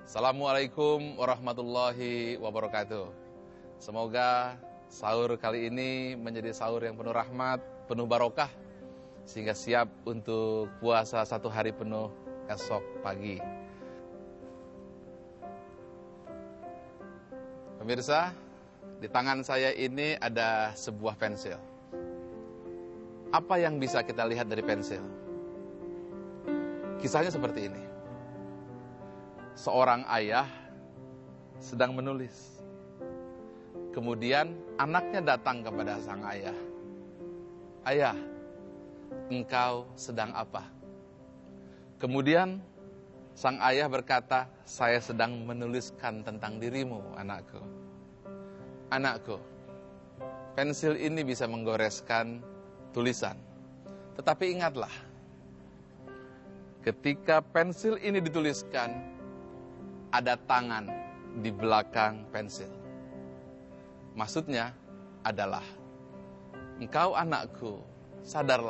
Assalamualaikum warahmatullahi wabarakatuh. Semoga sahur kali ini menjadi sahur yang penuh rahmat, penuh barokah, sehingga siap untuk puasa 1 hari penuh esok pagi. Pemirsa, di tangan saya ini ada sebuah pensil. Apa yang bisa kita lihat dari pensil? Kisahnya seperti ini. Seorang ayah sedang menulis. Kemudian anaknya datang kepada sang ayah. Ayah, engkau sedang apa? Kemudian sang ayah berkata, saya sedang menuliskan tentang dirimu, anakku. Anakku, pensil ini bisa menggoreskan tulisan. Tetapi ingatlah, ketika pensil ini dituliskan, ada tangan di belakang pensil. Maksudnya adalah, engkau anakku, sadarlah.